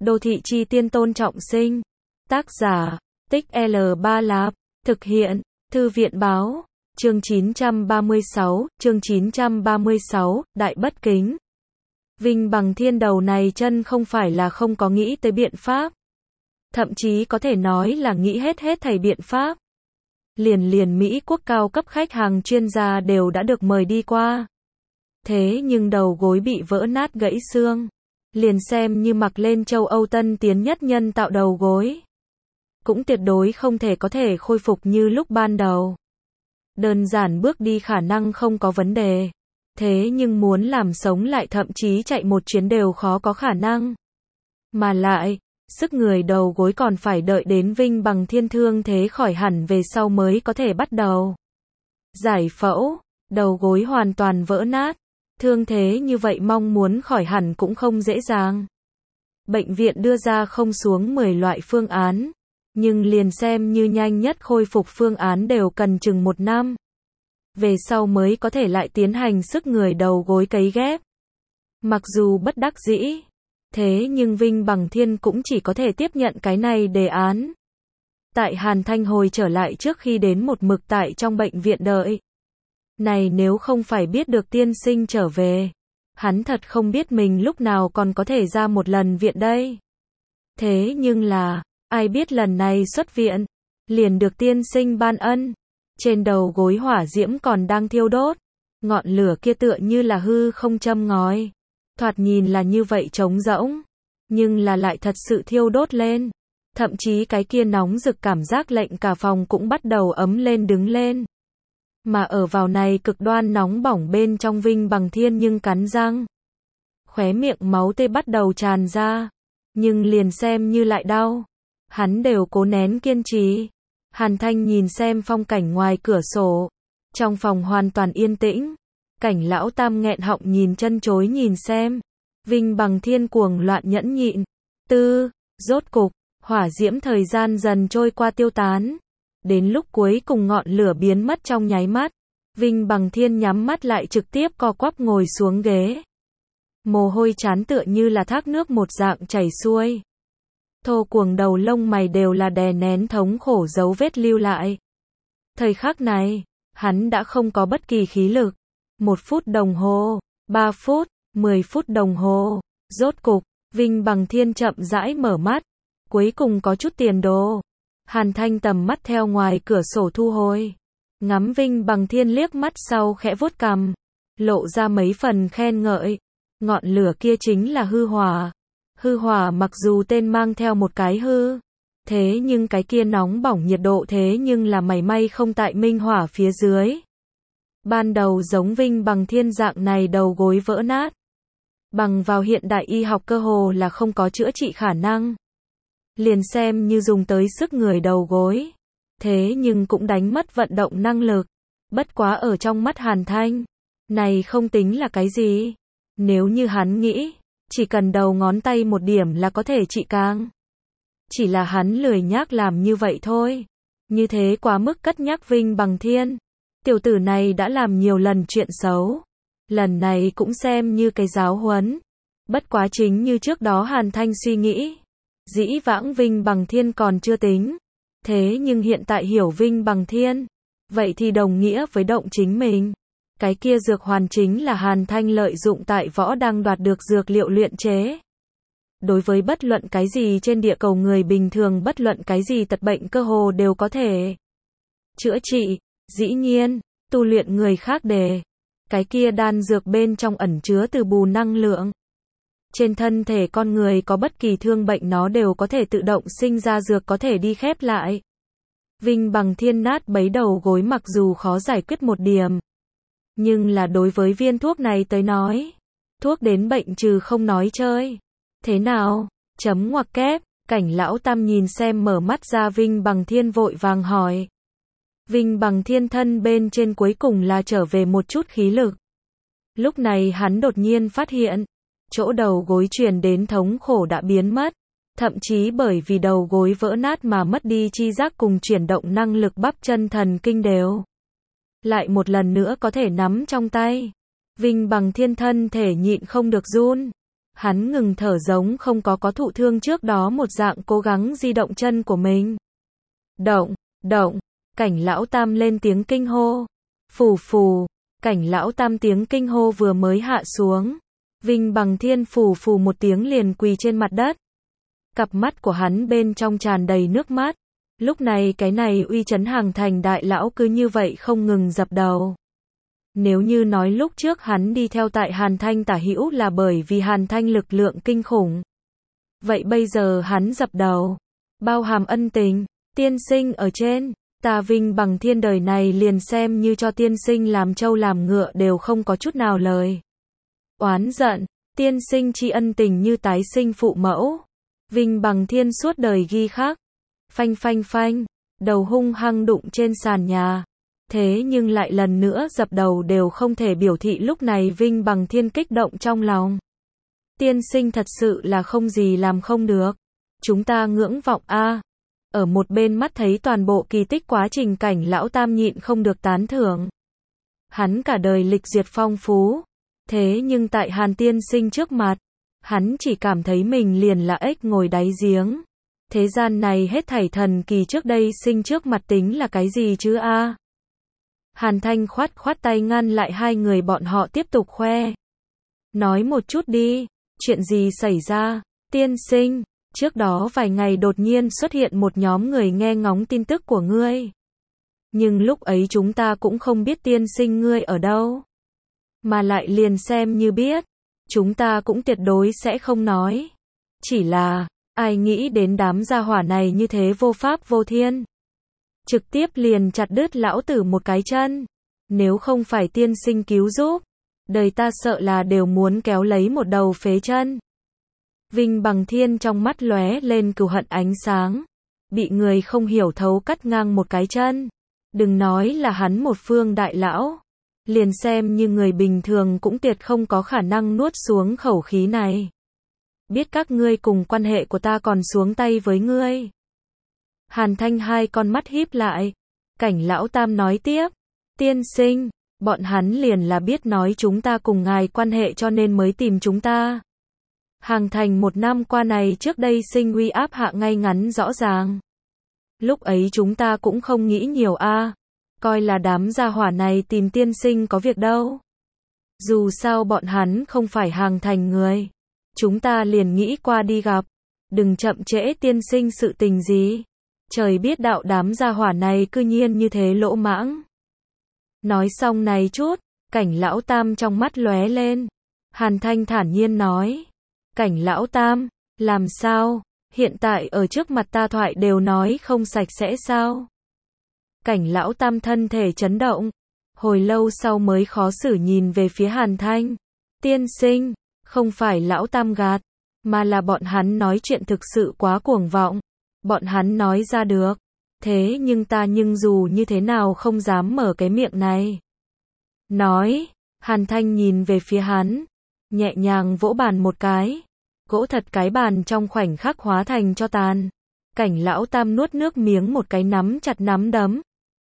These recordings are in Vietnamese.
Đô thị chi tiên Tôn Trọng Sinh. Tác giả, Tích L3 Lạp. Thực hiện, Thư viện báo. Chương 936, Đại Bất Kính. Vinh Bằng Thiên đầu này chân không phải là không có nghĩ tới biện pháp. Thậm chí có thể nói là nghĩ hết thảy biện pháp. Liền Mỹ quốc cao cấp khách hàng chuyên gia đều đã được mời đi qua. Thế nhưng đầu gối bị vỡ nát gãy xương. Liền xem như mặc lên châu Âu tân tiến nhất nhân tạo đầu gối. Cũng tuyệt đối không thể có thể khôi phục như lúc ban đầu. Đơn giản bước đi khả năng không có vấn đề. Thế nhưng muốn làm sống lại thậm chí chạy một chuyến đều khó có khả năng. Mà lại, sức người đầu gối còn phải đợi đến Vinh Bằng Thiên thương thế khỏi hẳn về sau mới có thể bắt đầu giải phẫu. Đầu gối hoàn toàn vỡ nát. Thương thế như vậy mong muốn khỏi hẳn cũng không dễ dàng. Bệnh viện đưa ra không xuống 10 loại phương án. Nhưng liền xem như nhanh nhất khôi phục phương án đều cần chừng 1 năm. Về sau mới có thể lại tiến hành sức người đầu gối cấy ghép. Mặc dù bất đắc dĩ. Thế nhưng Vinh Bằng Thiên cũng chỉ có thể tiếp nhận cái này đề án. Tại Hàn Thanh hồi trở lại trước khi đến một mực tại trong bệnh viện đợi. Này nếu không phải biết được tiên sinh trở về. Hắn thật không biết mình lúc nào còn có thể ra một lần viện đây. Thế nhưng là, ai biết lần này xuất viện. Liền được tiên sinh ban ân. Trên đầu gối hỏa diễm còn đang thiêu đốt. Ngọn lửa kia tựa như là hư không châm ngòi. Thoạt nhìn là như vậy trống rỗng. Nhưng là lại thật sự thiêu đốt lên. Thậm chí cái kia nóng rực cảm giác lệnh cả phòng cũng bắt đầu ấm lên đứng lên. Mà ở vào này cực đoan nóng bỏng bên trong Vinh Bằng Thiên nhưng cắn răng. Khóe miệng máu tươi bắt đầu tràn ra. Nhưng liền xem như lại đau. Hắn đều cố nén kiên trì. Hàn Thanh nhìn xem phong cảnh ngoài cửa sổ. Trong phòng hoàn toàn yên tĩnh. Cảnh lão tam nghẹn họng nhìn chân chối nhìn xem. Vinh Bằng Thiên cuồng loạn nhẫn nhịn. Rốt cục, hỏa diễm thời gian dần trôi qua tiêu tán. Đến lúc cuối cùng ngọn lửa biến mất trong nháy mắt. Vinh Bằng Thiên nhắm mắt lại trực tiếp co quắp ngồi xuống ghế. Mồ hôi trán tựa như là thác nước một dạng chảy xuôi. Thô cuồng đầu lông mày đều là đè nén thống khổ dấu vết lưu lại. Thời khắc này, hắn đã không có bất kỳ khí lực. 1 phút đồng hồ, 3 phút, 10 phút đồng hồ. Rốt cục, Vinh Bằng Thiên chậm rãi mở mắt. Cuối cùng có chút tiền đồ. Hàn Thanh tầm mắt theo ngoài cửa sổ thu hồi. Ngắm Vinh Bằng Thiên liếc mắt sau khẽ vuốt cằm. Lộ ra mấy phần khen ngợi. Ngọn lửa kia chính là hư hỏa. Hư hỏa mặc dù tên mang theo một cái hư. Thế nhưng cái kia nóng bỏng nhiệt độ thế nhưng là mảy may không tại minh hỏa phía dưới. Ban đầu giống Vinh Bằng Thiên dạng này đầu gối vỡ nát. Bằng vào hiện đại y học cơ hồ là không có chữa trị khả năng. Liền xem như dùng tới sức người đầu gối. Thế nhưng cũng đánh mất vận động năng lực. Bất quá ở trong mắt Hàn Thanh. Này không tính là cái gì. Nếu như hắn nghĩ. Chỉ cần đầu ngón tay một điểm là có thể trị càng. Chỉ là hắn lười nhác làm như vậy thôi. Như thế quá mức cất nhắc Vinh Bằng Thiên. Tiểu tử này đã làm nhiều lần chuyện xấu. Lần này cũng xem như cái giáo huấn. Bất quá chính như trước đó Hàn Thanh suy nghĩ. Dĩ vãng Vinh Bằng Thiên còn chưa tính. Thế nhưng hiện tại hiểu Vinh Bằng Thiên. Vậy thì đồng nghĩa với động chính mình. Cái kia dược hoàn chính là Hàn Thanh lợi dụng tại võ đang đoạt được dược liệu luyện chế. Đối với bất luận cái gì trên địa cầu người bình thường bất luận cái gì tật bệnh cơ hồ đều có thể chữa trị. Dĩ nhiên, tu luyện người khác đề. Cái kia đan dược bên trong ẩn chứa từ bù năng lượng. Trên thân thể con người có bất kỳ thương bệnh nó đều có thể tự động sinh ra dược có thể đi khép lại. Vinh Bằng Thiên nát bấy đầu gối mặc dù khó giải quyết một điểm. Nhưng là đối với viên thuốc này tới nói. Thuốc đến bệnh trừ không nói chơi. Thế nào? Chấm ngoặc kép. Cảnh lão tam nhìn xem mở mắt ra Vinh Bằng Thiên vội vàng hỏi. Vinh Bằng Thiên thân bên trên cuối cùng là trở về một chút khí lực. Lúc này hắn đột nhiên phát hiện. Chỗ đầu gối truyền đến thống khổ đã biến mất. Thậm chí bởi vì đầu gối vỡ nát mà mất đi chi giác cùng chuyển động năng lực bắp chân thần kinh đều. Lại một lần nữa có thể nắm trong tay. Vinh Bằng Thiên thân thể nhịn không được run. Hắn ngừng thở giống không có thụ thương trước đó một dạng cố gắng di động chân của mình. Động, động, Cảnh Lão Tam lên tiếng kinh hô. Phù phù, Cảnh Lão Tam tiếng kinh hô vừa mới hạ xuống. Vinh Bằng Thiên phù phù một tiếng liền quỳ trên mặt đất. Cặp mắt của hắn bên trong tràn đầy nước mắt. Lúc này cái này uy chấn Hàng Thành đại lão cứ như vậy không ngừng dập đầu. Nếu như nói lúc trước hắn đi theo tại Hàn Thanh tả hữu là bởi vì Hàn Thanh lực lượng kinh khủng. Vậy bây giờ hắn dập đầu, bao hàm ân tình, tiên sinh ở trên, ta Vinh Bằng Thiên đời này liền xem như cho tiên sinh làm trâu làm ngựa đều không có chút nào lời. Oán giận, tiên sinh tri ân tình như tái sinh phụ mẫu. Vinh Bằng Thiên suốt đời ghi khắc. Phanh phanh phanh, đầu hung hăng đụng trên sàn nhà. Thế nhưng lại lần nữa dập đầu đều không thể biểu thị lúc này Vinh Bằng Thiên kích động trong lòng. Tiên sinh thật sự là không gì làm không được. Chúng ta ngưỡng vọng a. Ở một bên mắt thấy toàn bộ kỳ tích quá trình Cảnh Lão Tam nhịn không được tán thưởng. Hắn cả đời lịch duyệt phong phú. Thế nhưng tại Hàn tiên sinh trước mặt, hắn chỉ cảm thấy mình liền là ếch ngồi đáy giếng. Thế gian này hết thảy thần kỳ trước đây sinh trước mặt tính là cái gì chứ a? Hàn Thanh khoát khoát tay ngăn lại hai người bọn họ tiếp tục khoe. Nói một chút đi, chuyện gì xảy ra? Tiên sinh, trước đó vài ngày đột nhiên xuất hiện một nhóm người nghe ngóng tin tức của ngươi. Nhưng lúc ấy chúng ta cũng không biết tiên sinh ngươi ở đâu. Mà lại liền xem như biết, chúng ta cũng tuyệt đối sẽ không nói. Chỉ là, ai nghĩ đến đám gia hỏa này như thế vô pháp vô thiên. Trực tiếp liền chặt đứt lão tử một cái chân. Nếu không phải tiên sinh cứu giúp, đời ta sợ là đều muốn kéo lấy một đầu phế chân. Vinh Bằng Thiên trong mắt lóe lên cừu hận ánh sáng. Bị người không hiểu thấu cắt ngang một cái chân. Đừng nói là hắn một phương đại lão. Liền xem như người bình thường cũng tuyệt không có khả năng nuốt xuống khẩu khí này. Biết các ngươi cùng quan hệ của ta còn xuống tay với ngươi. Hàn Thanh hai con mắt híp lại. Cảnh Lão Tam nói tiếp. Tiên sinh, bọn hắn liền là biết nói chúng ta cùng ngài quan hệ cho nên mới tìm chúng ta. Hàng Thành một năm qua này trước đây sinh uy áp hạ ngay ngắn rõ ràng. Lúc ấy chúng ta cũng không nghĩ nhiều a, coi là đám gia hỏa này tìm tiên sinh có việc đâu. Dù sao bọn hắn không phải Hàng Thành người. Chúng ta liền nghĩ qua đi gặp. Đừng chậm trễ tiên sinh sự tình gì. Trời biết đạo đám gia hỏa này cư nhiên như thế lỗ mãng. Nói xong này chút, Cảnh Lão Tam trong mắt lóe lên. Hàn Thanh thản nhiên nói. Cảnh Lão Tam, làm sao? Hiện tại ở trước mặt ta thoại đều nói không sạch sẽ sao? Cảnh Lão Tam thân thể chấn động. Hồi lâu sau mới khó xử nhìn về phía Hàn Thanh. Tiên sinh, không phải Lão Tam gạt, mà là bọn hắn nói chuyện thực sự quá cuồng vọng. Bọn hắn nói ra được. Thế nhưng ta nhưng dù như thế nào không dám mở cái miệng này. Nói, Hàn Thanh nhìn về phía hắn. Nhẹ nhàng vỗ bàn một cái. Gỗ thật cái bàn trong khoảnh khắc hóa thành tro tàn. Cảnh Lão Tam nuốt nước miếng một cái nắm chặt nắm đấm.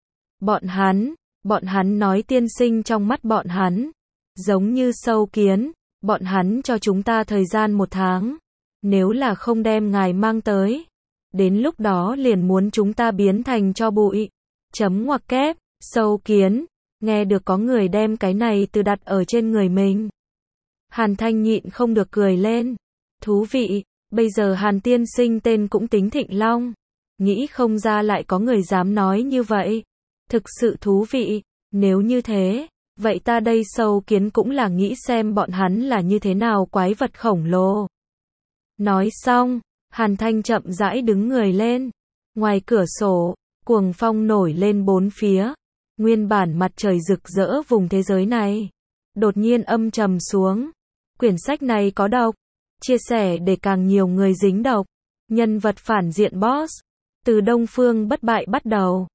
Bọn hắn nói tiên sinh trong mắt bọn hắn. Giống như sâu kiến, bọn hắn cho chúng ta thời gian 1 tháng. Nếu là không đem ngài mang tới. Đến lúc đó liền muốn chúng ta biến thành tro bụi. Chấm ngoặc kép, sâu kiến. Nghe được có người đem cái này từ đặt ở trên người mình. Hàn Thanh nhịn không được cười lên. Thú vị, bây giờ Hàn tiên sinh tên cũng tính Thịnh Long. Nghĩ không ra lại có người dám nói như vậy. Thực sự thú vị, nếu như thế, vậy ta đây sâu kiến cũng là nghĩ xem bọn hắn là như thế nào quái vật khổng lồ. Nói xong, Hàn Thanh chậm rãi đứng người lên. Ngoài cửa sổ, cuồng phong nổi lên bốn phía. Nguyên bản mặt trời rực rỡ vùng thế giới này. Đột nhiên âm trầm xuống. Quyển sách này có độc. Chia sẻ để càng nhiều người dính độc. Nhân vật phản diện boss. Từ Đông Phương Bất Bại bắt đầu.